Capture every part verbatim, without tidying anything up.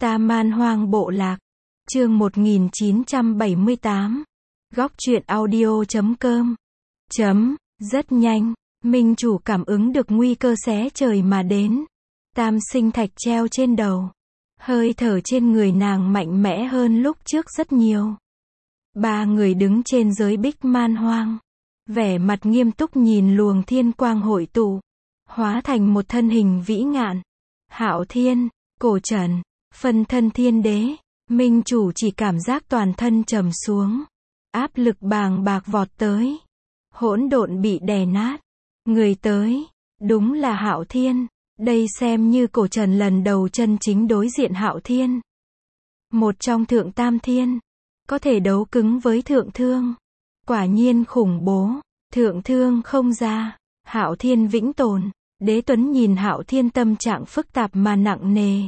Ta Man Hoang Bộ Lạc. Chương một nghìn chín trăm bảy mươi tám. Góc truyện audio chấm com. Chấm, rất nhanh, Minh Chủ cảm ứng được nguy cơ xé trời mà đến. Tam sinh thạch treo trên đầu. Hơi thở trên người nàng mạnh mẽ hơn lúc trước rất nhiều. Ba người đứng trên giới bích man hoang. Vẻ mặt nghiêm túc nhìn luồng thiên quang hội tụ. Hóa thành một thân hình vĩ ngạn. Hạo Thiên, Cổ Trần, phân thân Thiên Đế. Minh Chủ chỉ cảm giác toàn thân trầm xuống. Áp lực bàng bạc vọt tới. Hỗn độn bị đè nát. Người tới, đúng là Hạo Thiên. Đây xem như Cổ Trần lần đầu chân chính đối diện Hạo Thiên. Một trong thượng tam thiên. Có thể đấu cứng với thượng thương. Quả nhiên khủng bố. Thượng thương không ra. Hạo Thiên vĩnh tồn. Đế Tuấn nhìn Hạo Thiên tâm trạng phức tạp mà nặng nề.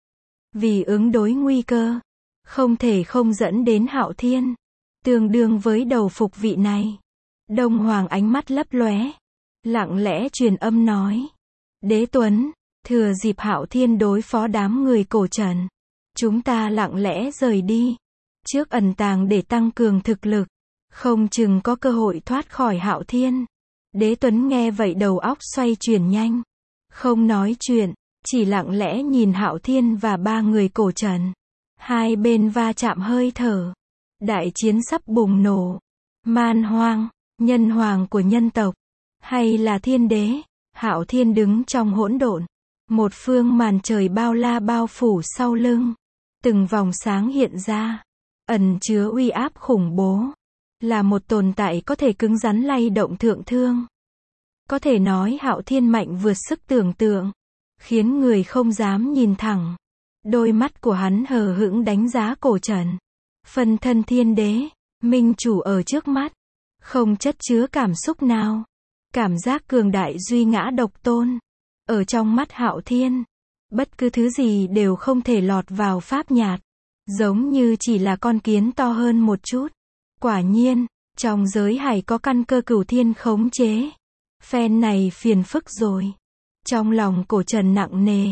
Vì ứng đối nguy cơ. Không thể không dẫn đến Hạo Thiên. Tương đương với đầu phục vị này. Đông Hoàng ánh mắt lấp lóe. Lặng lẽ truyền âm nói. Đế Tuấn, thừa dịp Hạo Thiên đối phó đám người Cổ Trần. Chúng ta lặng lẽ rời đi. Trước ẩn tàng để tăng cường thực lực. Không chừng có cơ hội thoát khỏi Hạo Thiên. Đế Tuấn nghe vậy đầu óc xoay chuyển nhanh. Không nói chuyện, chỉ lặng lẽ nhìn Hạo Thiên và ba người Cổ Trần. Hai bên va chạm hơi thở. Đại chiến sắp bùng nổ. Man Hoang, nhân hoàng của nhân tộc. Hay là Thiên Đế? Hạo Thiên đứng trong hỗn độn. Một phương màn trời bao la bao phủ sau lưng. Từng vòng sáng hiện ra. Ẩn chứa uy áp khủng bố. Là một tồn tại có thể cứng rắn lay động thượng thương. Có thể nói Hạo Thiên mạnh vượt sức tưởng tượng. Khiến người không dám nhìn thẳng. Đôi mắt của hắn hờ hững đánh giá Cổ Trần. Phân thân Thiên Đế, Minh Chủ ở trước mắt. Không chất chứa cảm xúc nào. Cảm giác cường đại duy ngã độc tôn. Ở trong mắt Hạo Thiên. Bất cứ thứ gì đều không thể lọt vào pháp nhạt. Giống như chỉ là con kiến to hơn một chút. Quả nhiên, trong giới hải có căn cơ cửu thiên khống chế. Phen này phiền phức rồi. Trong lòng Cổ Trần nặng nề.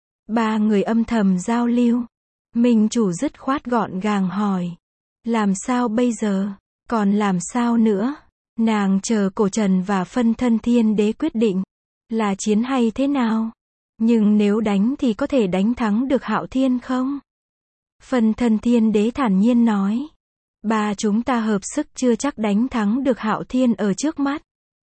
Ba người âm thầm giao lưu. Minh Chủ dứt khoát gọn gàng hỏi. Làm sao bây giờ? Còn làm sao nữa? Nàng chờ Cổ Trần và phân thân Thiên Đế quyết định. Là chiến hay thế nào? Nhưng nếu đánh thì có thể đánh thắng được Hạo Thiên không? Phân thân Thiên Đế thản nhiên nói. Ba chúng ta hợp sức chưa chắc đánh thắng được Hạo Thiên ở trước mắt.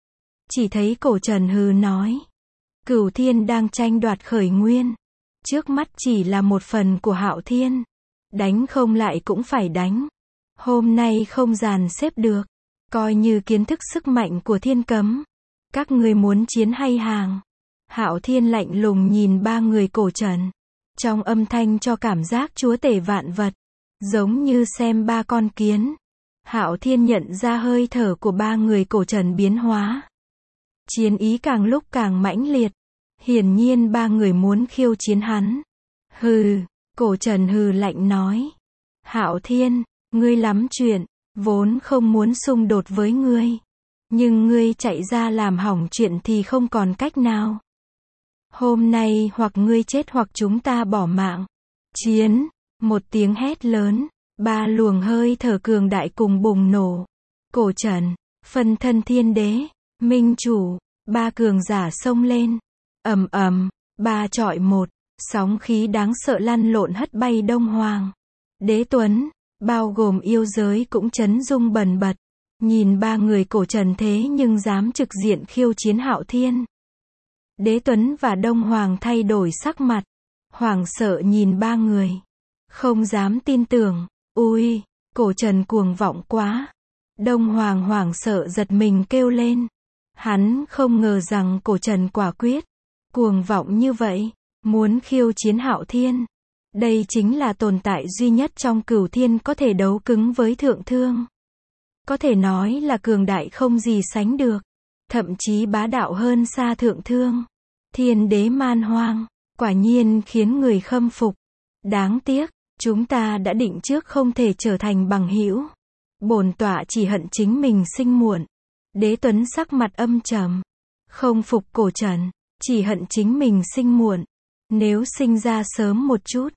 Chỉ thấy Cổ Trần hừ nói. Cửu thiên đang tranh đoạt khởi nguyên. Trước mắt chỉ là một phần của Hạo Thiên. Đánh không lại cũng phải đánh. Hôm nay không dàn xếp được. Coi như kiến thức sức mạnh của thiên cấm. Các người muốn chiến hay hàng? Hạo Thiên lạnh lùng nhìn ba người Cổ Trần. Trong âm thanh cho cảm giác chúa tể vạn vật. Giống như xem ba con kiến. Hạo Thiên nhận ra hơi thở của ba người Cổ Trần biến hóa. Chiến ý càng lúc càng mãnh liệt. Hiển nhiên ba người muốn khiêu chiến hắn. Hừ, Cổ Trần hừ lạnh nói. Hạo Thiên, ngươi lắm chuyện, vốn không muốn xung đột với ngươi. Nhưng ngươi chạy ra làm hỏng chuyện thì không còn cách nào. Hôm nay hoặc ngươi chết hoặc chúng ta bỏ mạng. Chiến, một tiếng hét lớn, ba luồng hơi thở cường đại cùng bùng nổ. Cổ Trần, phân thân Thiên Đế, Minh Chủ, ba cường giả xông lên. Ầm ầm, ba chọi một, sóng khí đáng sợ lăn lộn hất bay Đông Hoàng. Đế Tuấn, bao gồm yêu giới cũng chấn rung bần bật. Nhìn ba người Cổ Trần thế nhưng dám trực diện khiêu chiến Hạo Thiên. Đế Tuấn và Đông Hoàng thay đổi sắc mặt. Hoảng sợ nhìn ba người. Không dám tin tưởng. Ui, Cổ Trần cuồng vọng quá. Đông Hoàng hoảng sợ giật mình kêu lên. Hắn không ngờ rằng Cổ Trần quả quyết. Cuồng vọng như vậy. Muốn khiêu chiến Hạo Thiên. Đây chính là tồn tại duy nhất trong cửu thiên có thể đấu cứng với thượng thương. Có thể nói là cường đại không gì sánh được. Thậm chí bá đạo hơn xa thượng thương. Thiên Đế Man Hoang. Quả nhiên khiến người khâm phục. Đáng tiếc, chúng ta đã định trước không thể trở thành bằng hữu. Bổn tọa chỉ hận chính mình sinh muộn. Đế Tuấn sắc mặt âm trầm. Không phục Cổ Trần, chỉ hận chính mình sinh muộn. Nếu sinh ra sớm một chút,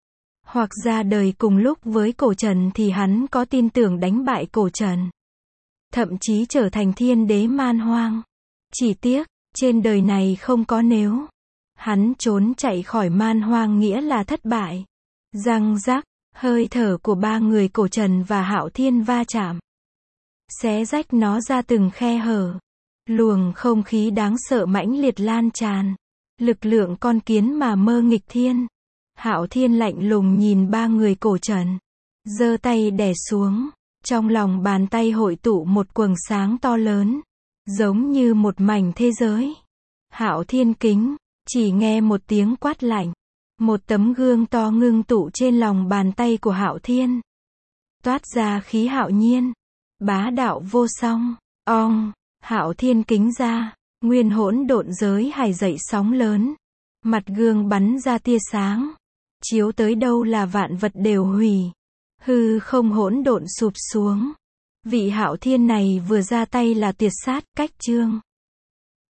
hoặc ra đời cùng lúc với cổ trần thì hắn có tin tưởng đánh bại cổ trần. Thậm chí trở thành thiên đế man hoang. Chỉ tiếc, trên đời này không có nếu. Hắn trốn chạy khỏi man hoang nghĩa là thất bại. Răng rắc, hơi thở của ba người cổ trần và Hạo Thiên va chạm. Xé rách nó ra từng khe hở. Luồng không khí đáng sợ mãnh liệt lan tràn. Lực lượng con kiến mà mơ nghịch thiên. Hạo Thiên lạnh lùng nhìn ba người cổ trần. Giơ tay đè xuống. Trong lòng bàn tay hội tụ một quầng sáng to lớn. Giống như một mảnh thế giới. Hạo Thiên kính. Chỉ nghe một tiếng quát lạnh. Một tấm gương to ngưng tụ trên lòng bàn tay của Hạo Thiên. Toát ra khí hạo nhiên. Bá đạo vô song. Ong. Hạo Thiên kính ra. Nguyên hỗn độn giới hải dậy sóng lớn. Mặt gương bắn ra tia sáng. Chiếu tới đâu là vạn vật đều hủy. Hư không hỗn độn sụp xuống. Vị Hạo Thiên này vừa ra tay là tuyệt sát, cách chương.